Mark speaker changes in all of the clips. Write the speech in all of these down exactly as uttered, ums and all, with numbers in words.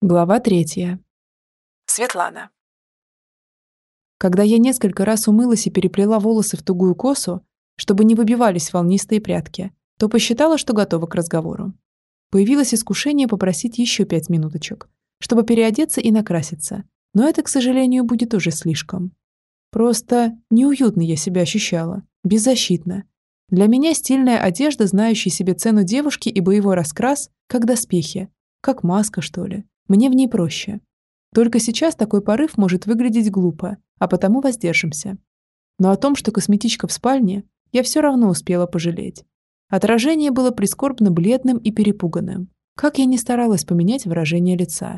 Speaker 1: Глава третья.
Speaker 2: Светлана.
Speaker 1: Когда я несколько раз умылась и переплела волосы в тугую косу, чтобы не выбивались волнистые прядки, то посчитала, что готова к разговору. Появилось искушение попросить еще пять минуточек, чтобы переодеться и накраситься, но это, к сожалению, будет уже слишком. Просто неуютно я себя ощущала, беззащитно. Для меня стильная одежда, знающая себе цену девушки, и боевой раскрас, как доспехи, как маска, что ли. Мне в ней проще. Только сейчас такой порыв может выглядеть глупо, а потому воздержимся. Но о том, что косметичка в спальне, я все равно успела пожалеть. Отражение было прискорбно бледным и перепуганным. Как я ни старалась поменять выражение лица.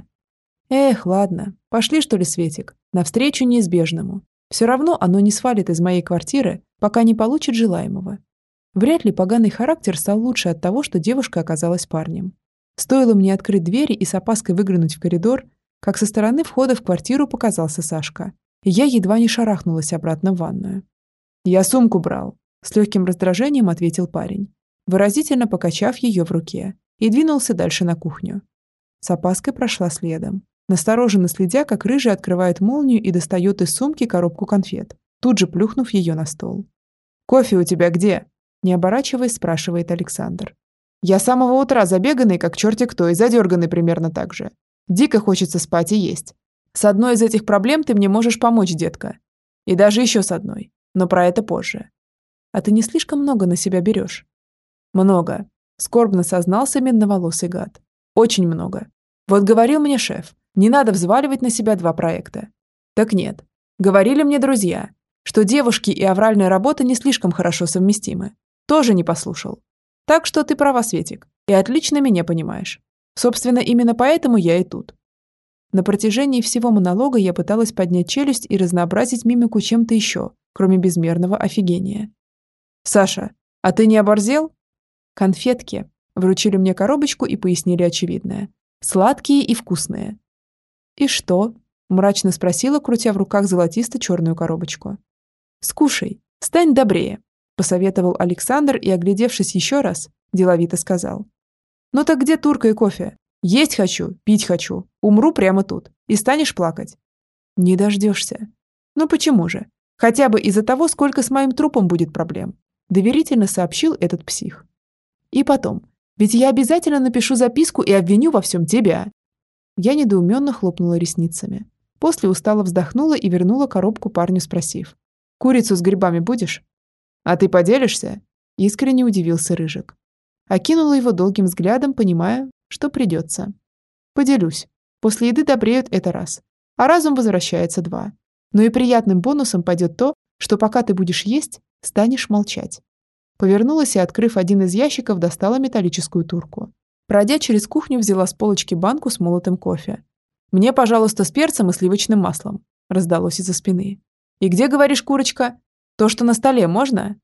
Speaker 1: Эх, ладно, пошли, что ли, Светик, навстречу неизбежному. Все равно оно не свалит из моей квартиры, пока не получит желаемого. Вряд ли поганый характер стал лучше от того, что девушка оказалась парнем. Стоило мне открыть двери и с опаской выглянуть в коридор, как со стороны входа в квартиру показался Сашка, и я едва не шарахнулась обратно в ванную. «Я сумку брал», — с легким раздражением ответил парень, выразительно покачав ее в руке, и двинулся дальше на кухню. С опаской прошла следом, настороженно следя, как рыжий открывает молнию и достает из сумки коробку конфет, тут же плюхнув ее на стол. «Кофе у тебя где?» — не оборачиваясь, спрашивает Александр. «Я с самого утра забеганный, как черти кто, и задерганный примерно так же. Дико хочется спать и есть. С одной из этих проблем ты мне можешь помочь, детка. И даже еще с одной. Но про это позже. А ты не слишком много на себя берешь?» «Много», — скорбно сознался медноволосый гад. «Очень много. Вот говорил мне шеф, не надо взваливать на себя два проекта. Так нет. Говорили мне друзья, что девушки и авральная работа не слишком хорошо совместимы. Тоже не послушал. Так что ты права, Светик, и отлично меня понимаешь. Собственно, именно поэтому я и тут». На протяжении всего монолога я пыталась поднять челюсть и разнообразить мимику чем-то еще, кроме безмерного офигения. «Саша, а ты не оборзел?» «Конфетки». Вручили мне коробочку и пояснили очевидное. «Сладкие и вкусные». «И что?» – мрачно спросила, крутя в руках золотисто-черную коробочку. «Скушай, стань добрее», – посоветовал Александр и, оглядевшись еще раз, деловито сказал. «Ну так где турка и кофе? Есть хочу, пить хочу, умру прямо тут. И станешь плакать?» «Не дождешься». «Ну почему же? Хотя бы из-за того, сколько с моим трупом будет проблем», – доверительно сообщил этот псих. «И потом, ведь я обязательно напишу записку и обвиню во всем тебя». Я недоуменно хлопнула ресницами. После устало вздохнула и вернула коробку парню, спросив. «Курицу с грибами будешь?» «А ты поделишься?» – искренне удивился Рыжик. Окинула его долгим взглядом, понимая, что придется. «Поделюсь. После еды добреют это раз. А разум возвращается два. Но и приятным бонусом пойдет то, что пока ты будешь есть, станешь молчать». Повернулась и, открыв один из ящиков, достала металлическую турку. Пройдя через кухню, взяла с полочки банку с молотым кофе. «Мне, пожалуйста, с перцем и сливочным маслом», – раздалось из-за спины. «И где, говоришь, курочка? То, что на столе, можно?»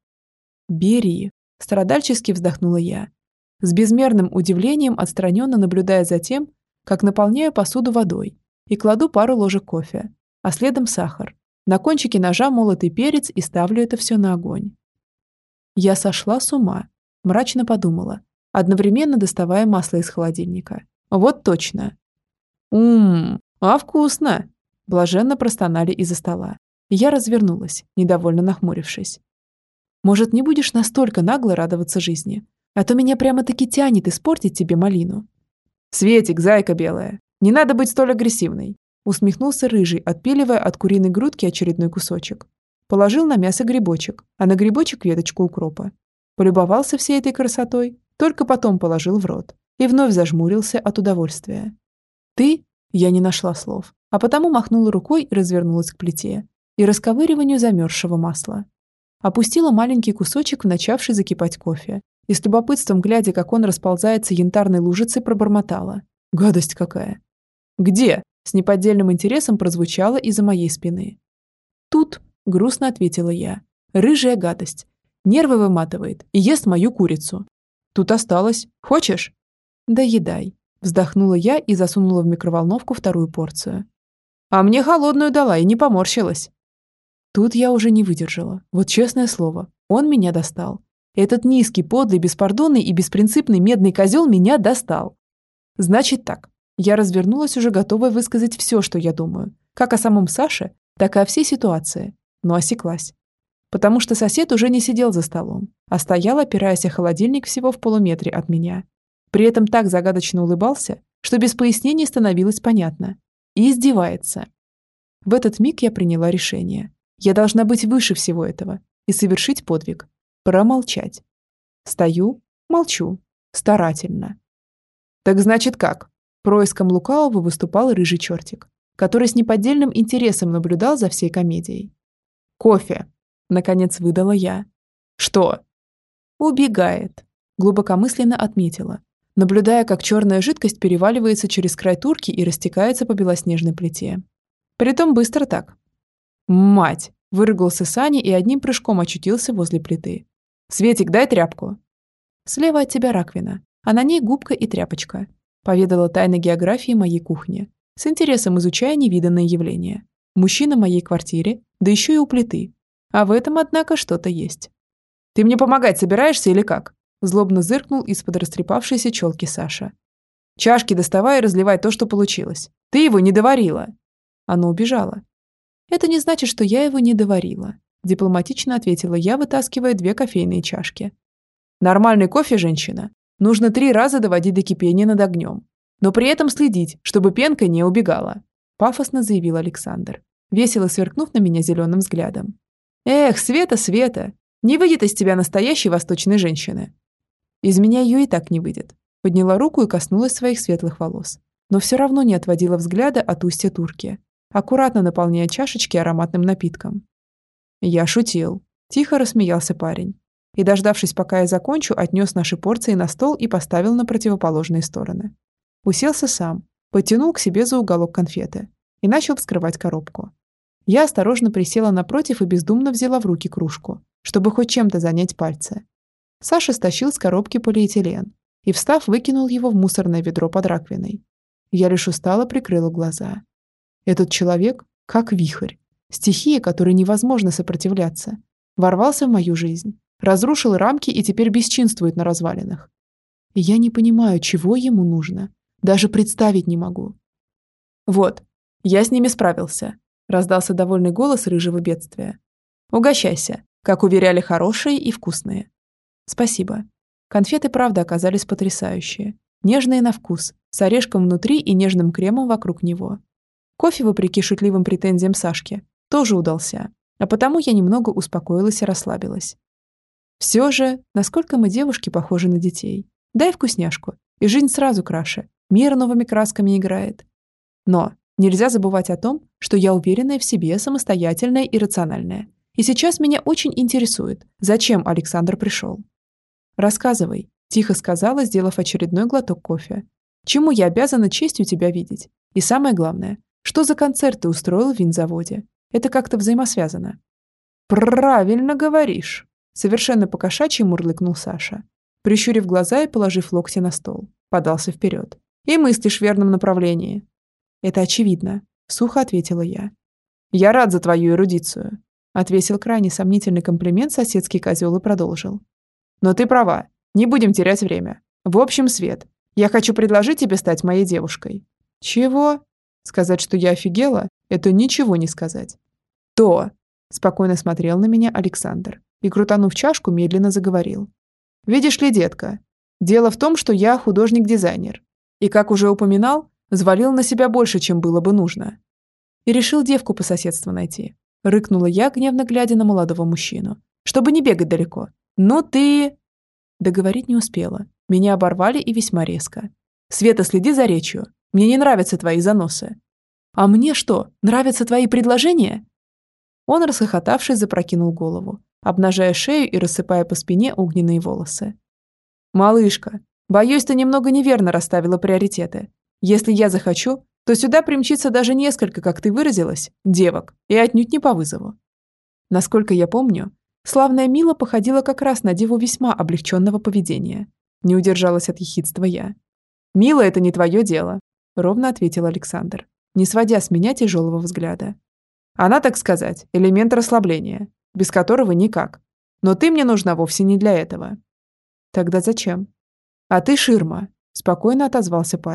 Speaker 1: «Бери», – страдальчески вздохнула я, с безмерным удивлением отстраненно наблюдая за тем, как наполняю посуду водой и кладу пару ложек кофе, а следом сахар, на кончике ножа молотый перец и ставлю это все на огонь. Я сошла с ума, мрачно подумала, одновременно доставая масло из холодильника. Вот точно. «Ммм, а вкусно!» Блаженно простонали из-за стола. Я развернулась, недовольно нахмурившись. «Может, не будешь настолько нагло радоваться жизни? А то меня прямо-таки тянет испортить тебе малину». «Светик, зайка белая, не надо быть столь агрессивной», усмехнулся Рыжий, отпиливая от куриной грудки очередной кусочек. Положил на мясо грибочек, а на грибочек веточку укропа. Полюбовался всей этой красотой, только потом положил в рот и вновь зажмурился от удовольствия. «Ты?» – я не нашла слов, а потому махнула рукой и развернулась к плите и расковыриванию замерзшего масла. Опустила маленький кусочек в начавший закипать кофе и с любопытством, глядя, как он расползается янтарной лужицей, пробормотала. «Гадость какая!» «Где?» – с неподдельным интересом прозвучало из-за моей спины. «Тут», – грустно ответила я. «Рыжая гадость. Нервы выматывает и ест мою курицу. Тут осталось. Хочешь?» «Доедай», – вздохнула я и засунула в микроволновку вторую порцию. «А мне холодную дала и не поморщилась». Тут я уже не выдержала. Вот честное слово, он меня достал. Этот низкий, подлый, беспардонный и беспринципный медный козел меня достал. Значит так, Я развернулась, уже готовая высказать все, что я думаю, как о самом Саше, так и о всей ситуации, но осеклась. Потому что сосед уже не сидел за столом, а стоял, опираясь о холодильник всего в полуметре от меня. При этом так загадочно улыбался, что без пояснений становилось понятно. И издевается. В этот миг я приняла решение. Я должна быть выше всего этого и совершить подвиг. Промолчать. Стою, молчу. Старательно. «Так значит как?» Происком лукавого выступал рыжий чертик, который с неподдельным интересом наблюдал за всей комедией. «Кофе!» – наконец выдала я. «Что?» «Убегает», – глубокомысленно отметила, наблюдая, как черная жидкость переваливается через край турки и растекается по белоснежной плите. Притом быстро так. «Мать!» – выругался Саня и одним прыжком очутился возле плиты. «Светик, дай тряпку!» «Слева от тебя раковина, а на ней губка и тряпочка», – поведала тайны географии моей кухни, с интересом изучая невиданное явление. Мужчина в моей квартире, да еще и у плиты. А в этом, однако, что-то есть. «Ты мне помогать собираешься или как?» – злобно зыркнул из-под растрепавшейся челки Саша. «Чашки доставай и разливай то, что получилось. Ты его не доварила!» Оно убежало. «Это не значит, что я его не доварила», – дипломатично ответила я, вытаскивая две кофейные чашки. «Нормальный кофе, женщина, нужно три раза доводить до кипения над огнем, но при этом следить, чтобы пенка не убегала», – пафосно заявил Александр, весело сверкнув на меня зеленым взглядом. «Эх, Света, Света, не выйдет из тебя настоящей восточной женщины». «Из меня ее и так не выйдет», – подняла руку и коснулась своих светлых волос, но все равно не отводила взгляда от устья турки, аккуратно наполняя чашечки ароматным напитком. «Я шутил», – тихо рассмеялся парень, и, дождавшись, пока я закончу, отнес наши порции на стол и поставил на противоположные стороны. Уселся сам, подтянул к себе за уголок конфеты и начал вскрывать коробку. Я осторожно присела напротив и бездумно взяла в руки кружку, чтобы хоть чем-то занять пальцы. Саша стащил с коробки полиэтилен и, встав, выкинул его в мусорное ведро под раковиной. Я лишь устало прикрыла глаза. Этот человек, как вихрь, стихия, которой невозможно сопротивляться, ворвался в мою жизнь, разрушил рамки и теперь бесчинствует на развалинах. И я не понимаю, чего ему нужно, даже представить не могу. «Вот, я с ними справился», – раздался довольный голос рыжего бедствия. «Угощайся, как уверяли, хорошие и вкусные». «Спасибо». Конфеты, правда, оказались потрясающие, нежные на вкус, с орешком внутри и нежным кремом вокруг него. Кофе, вопреки шутливым претензиям Сашки, тоже удался, а потому я немного успокоилась и расслабилась. Все же, насколько мы, девушки, похожи на детей. Дай вкусняшку, и жизнь сразу краше, мир новыми красками играет. Но нельзя забывать о том, что я уверенная в себе, самостоятельная и рациональная. И сейчас меня очень интересует, зачем Александр пришел. «Рассказывай», – тихо сказала, сделав очередной глоток кофе. «Чему я обязана честью тебя видеть? И самое главное, что за концерт ты устроил в винзаводе? Это как-то взаимосвязано». «Правильно говоришь», – совершенно по-кошачьи мурлыкнул Саша, прищурив глаза и положив локти на стол, подался вперед. «И мыслишь в верном направлении». «Это очевидно», – сухо ответила я. «Я рад за твою эрудицию», – отвесил крайне сомнительный комплимент соседский козел и продолжил. «Но ты права, не будем терять время. В общем, Свет, я хочу предложить тебе стать моей девушкой». «Чего?» Сказать, что я офигела, это ничего не сказать. «То», – спокойно смотрел на меня Александр и, крутанув чашку, медленно заговорил. «Видишь ли, детка, дело в том, что я художник-дизайнер. И, как уже упоминал, взвалил на себя больше, чем было бы нужно. И решил девку по соседству найти». Рыкнула я, гневно глядя на молодого мужчину. «Чтобы не бегать далеко. Ну ты...» Договорить не успела. Меня оборвали и весьма резко. «Света, следи за речью. Мне не нравятся твои заносы». «А мне что, нравятся твои предложения?» Он, расхохотавшись, запрокинул голову, обнажая шею и рассыпая по спине огненные волосы. «Малышка, боюсь, ты немного неверно расставила приоритеты. Если я захочу, то сюда примчится даже несколько, как ты выразилась, девок, и отнюдь не по вызову». Насколько я помню, славная Мила походила как раз на деву весьма облегченного поведения. Не удержалась от ехидства я. «Мила, это не твое дело», – ровно ответил Александр, не сводя с меня тяжелого взгляда. «Она, так сказать, элемент расслабления, без которого никак. Но ты мне нужна вовсе не для этого». «Тогда зачем?» «А ты ширма», – спокойно отозвался парень,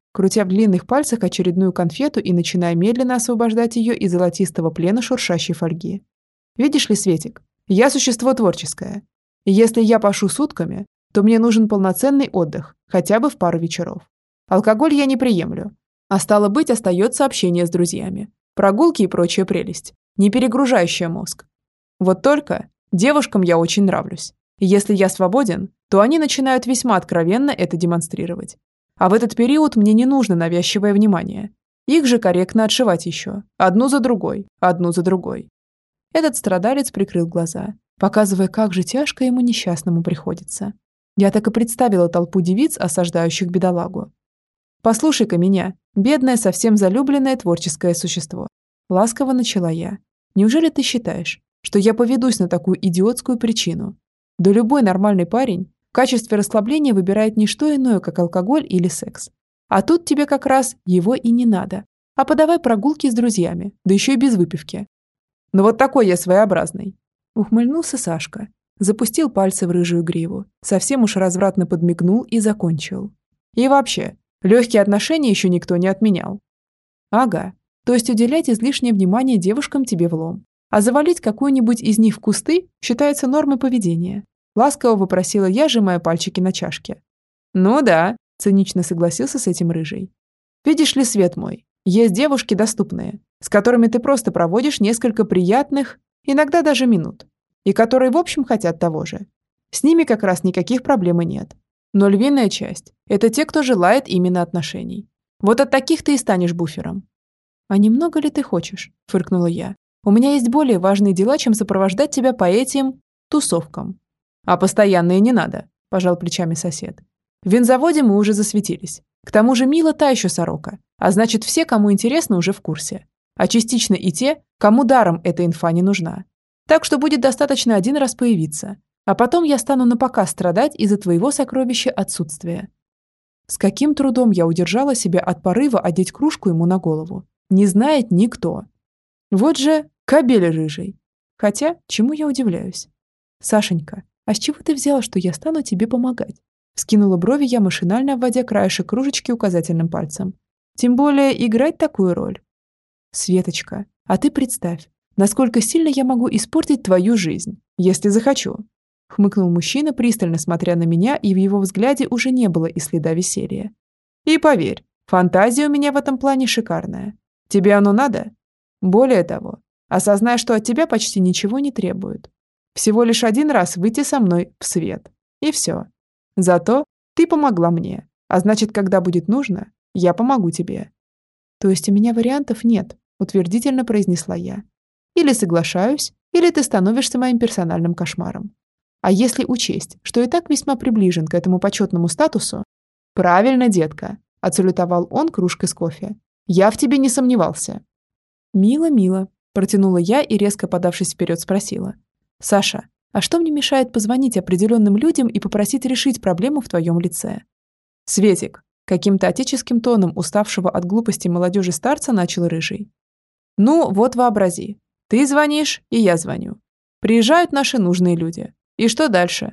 Speaker 1: крутя в длинных пальцах очередную конфету и начиная медленно освобождать ее из золотистого плена шуршащей фольги. «Видишь ли, Светик, я существо творческое. И если я пашу сутками, то мне нужен полноценный отдых, хотя бы в пару вечеров. Алкоголь я не приемлю. А стало быть, остается общение с друзьями, прогулки и прочая прелесть, не перегружающая мозг. Вот только девушкам я очень нравлюсь. И если я свободен, то они начинают весьма откровенно это демонстрировать. А в этот период мне не нужно навязчивое внимание. Их же корректно отшивать еще, одну за другой, одну за другой». Этот страдалец прикрыл глаза, показывая, как же тяжко ему несчастному приходится. Я так и представила толпу девиц, осаждающих бедолагу. «Послушай-ка меня, бедное, совсем залюбленное творческое существо». Ласково начала я. «Неужели ты считаешь, что я поведусь на такую идиотскую причину? Да любой нормальный парень в качестве расслабления выбирает не что иное, как алкоголь или секс. А тут тебе как раз его и не надо. А подавай прогулки с друзьями, да еще и без выпивки». «Ну вот такой я своеобразный», — ухмыльнулся Сашка. Запустил пальцы в рыжую гриву, совсем уж развратно подмигнул и закончил. «И вообще, легкие отношения еще никто не отменял». «Ага, то есть уделять излишнее внимание девушкам тебе влом, а завалить какую-нибудь из них в кусты считается нормой поведения», — ласково вопросила я, сжимая пальчики на чашке. «Ну да», — цинично согласился с этим рыжий. «Видишь ли, свет мой, есть девушки доступные, с которыми ты просто проводишь несколько приятных, иногда даже минут, и которые в общем хотят того же. С ними как раз никаких проблем и нет. Но львиная часть – это те, кто желает именно отношений. Вот от таких ты и станешь буфером». «А немного ли ты хочешь?» – фыркнула я. «У меня есть более важные дела, чем сопровождать тебя по этим тусовкам». «А постоянные не надо», – пожал плечами сосед. «В винзаводе мы уже засветились. К тому же Мила та еще сорока, а значит все, кому интересно, уже в курсе. А частично и те, кому даром эта инфа не нужна. Так что будет достаточно один раз появиться, а потом я стану напоказ страдать из-за твоего сокровища отсутствия». С каким трудом я удержала себя от порыва одеть кружку ему на голову. Не знает никто. Вот же кобель рыжий. Хотя, чему я удивляюсь? «Сашенька, а с чего ты взяла, что я стану тебе помогать?» Скинула брови я, машинально обводя краешек кружечки указательным пальцем. «Тем более играть такую роль». «Светочка, а ты представь, насколько сильно я могу испортить твою жизнь, если захочу», — хмыкнул мужчина, пристально смотря на меня, и в его взгляде уже не было и следа веселья. «И поверь, фантазия у меня в этом плане шикарная. Тебе оно надо? Более того, осознай, что от тебя почти ничего не требуют. Всего лишь один раз выйти со мной в свет. И все. Зато ты помогла мне, а значит, когда будет нужно, я помогу тебе». «То есть у меня вариантов нет», — утвердительно произнесла я. «Или соглашаюсь, или ты становишься моим персональным кошмаром. А если учесть, что и так весьма приближен к этому почетному статусу...» «Правильно, детка», — отсалютовал он кружкой с кофе. «Я в тебе не сомневался». «Мило, мило», — протянула я и, резко подавшись вперед, спросила. «Саша, а что мне мешает позвонить определенным людям и попросить решить проблему в твоем лице?» «Светик», — каким-то отеческим тоном уставшего от глупости молодежи старца начал рыжий. «Ну, вот вообрази. Ты звонишь, и я звоню. Приезжают наши нужные люди. И что дальше?»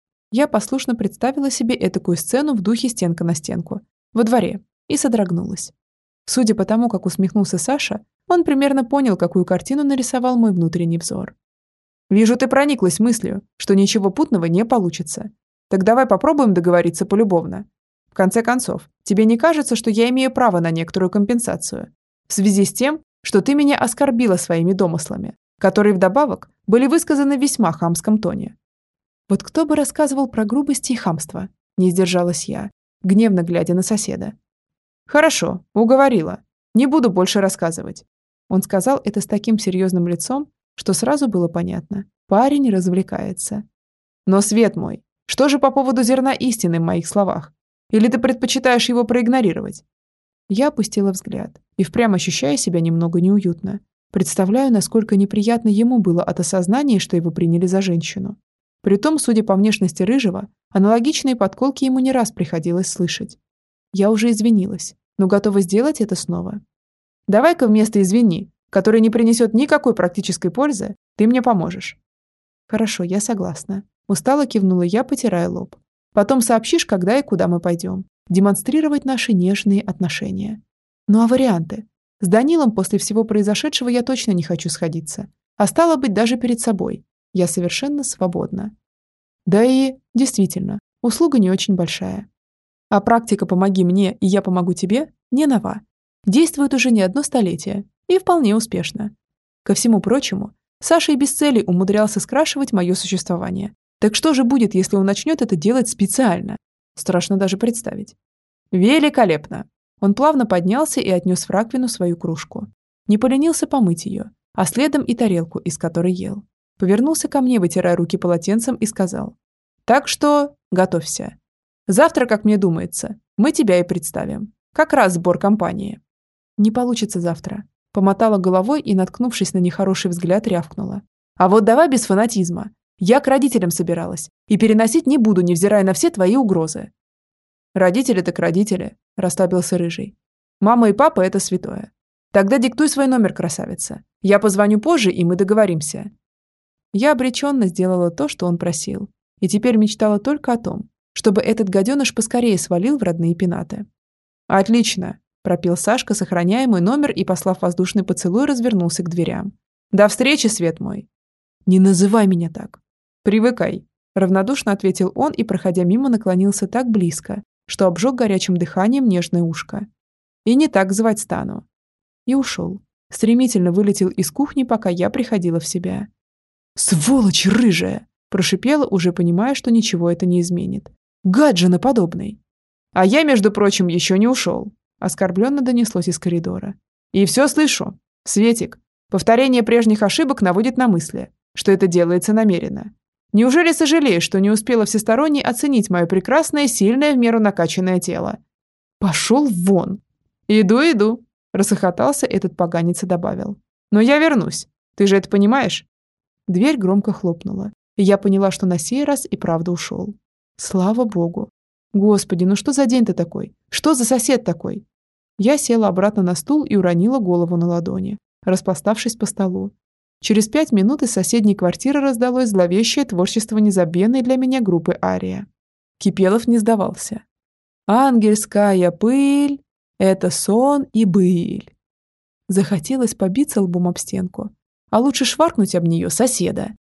Speaker 1: Я послушно представила себе этакую сцену в духе стенка на стенку, во дворе, и содрогнулась. Судя по тому, как усмехнулся Саша, он примерно понял, какую картину нарисовал мой внутренний взор. «Вижу, ты прониклась мыслью, что ничего путного не получится. Так давай попробуем договориться полюбовно. В конце концов, тебе не кажется, что я имею право на некоторую компенсацию? В связи с тем, что ты меня оскорбила своими домыслами, которые вдобавок были высказаны в весьма хамском тоне». Вот кто бы рассказывал про грубости и хамство? Не сдержалась я, гневно глядя на соседа. «Хорошо, уговорила. Не буду больше рассказывать». Он сказал это с таким серьезным лицом, что сразу было понятно. Парень развлекается. «Но, свет мой, что же по поводу зерна истины в моих словах? Или ты предпочитаешь его проигнорировать?» Я опустила взгляд и впрямь ощущая себя немного неуютно. Представляю, насколько неприятно ему было от осознания, что его приняли за женщину. Притом, судя по внешности рыжего, аналогичные подколки ему не раз приходилось слышать. Я уже извинилась, но готова сделать это снова. «Давай-ка вместо «извини», который не принесет никакой практической пользы, ты мне поможешь». «Хорошо, я согласна». Устало кивнула я, потирая лоб. «Потом сообщишь, когда и куда мы пойдем. демонстрировать наши нежные отношения. Ну а варианты? С Данилом после всего произошедшего я точно не хочу сходиться. А стало быть, даже перед собой. Я совершенно свободна. Да и, действительно, услуга не очень большая. А практика «помоги мне, и я помогу тебе» не нова. Действует уже не одно столетие. И вполне успешно. Ко всему прочему, Саша и без цели умудрялся скрашивать мое существование. Так что же будет, если он начнет это делать специально? Страшно даже представить. Великолепно! Он плавно поднялся и отнес в раковину свою кружку. Не поленился помыть ее, а следом и тарелку, из которой ел. Повернулся ко мне, вытирая руки полотенцем, и сказал: «Так что готовься. Завтра, как мне думается, мы тебя и представим. Как раз сбор компании». «Не получится завтра». Помотала головой и, наткнувшись на нехороший взгляд, рявкнула: «А вот давай без фанатизма. Я к родителям собиралась. И переносить не буду, невзирая на все твои угрозы». «Родители так родители», – расслабился Рыжий. «Мама и папа – это святое. Тогда диктуй свой номер, красавица. Я позвоню позже, и мы договоримся». Я обреченно сделала то, что он просил. И теперь мечтала только о том, чтобы этот гаденыш поскорее свалил в родные пенаты. «Отлично», – пропел Сашка, сохраняя мой номер и, послав воздушный поцелуй, развернулся к дверям. «До встречи, свет мой». «Не называй меня так». «Привыкай», – равнодушно ответил он и, проходя мимо, наклонился так близко, что обжег горячим дыханием нежное ушко. «И не так звать стану». И ушел. Стремительно вылетел из кухни, пока я приходила в себя. «Сволочь рыжая!» – прошипела, уже понимая, что ничего это не изменит. «Гад женоподобный!» «А я, между прочим, еще не ушел», – оскорбленно донеслось из коридора. «И все слышу. Светик, повторение прежних ошибок наводит на мысли, что это делается намеренно. Неужели сожалеешь, что не успела всесторонне оценить мое прекрасное, сильное, в меру накачанное тело?» «Пошел вон!» «Иду, иду», – расхохотался этот поганец и добавил. «Но я вернусь. Ты же это понимаешь?» Дверь громко хлопнула, и я поняла, что на сей раз и правда ушел. Слава богу. Господи, ну что за день-то такой? Что за сосед такой? Я села обратно на стул и уронила голову на ладони, распластавшись по столу. Через пять минут из соседней квартиры раздалось зловещее творчество незабвенной для меня группы «Ария». Кипелов не сдавался. «Ангельская пыль – это сон и быль». Захотелось побиться лбом об стенку, а лучше шваркнуть об нее соседа.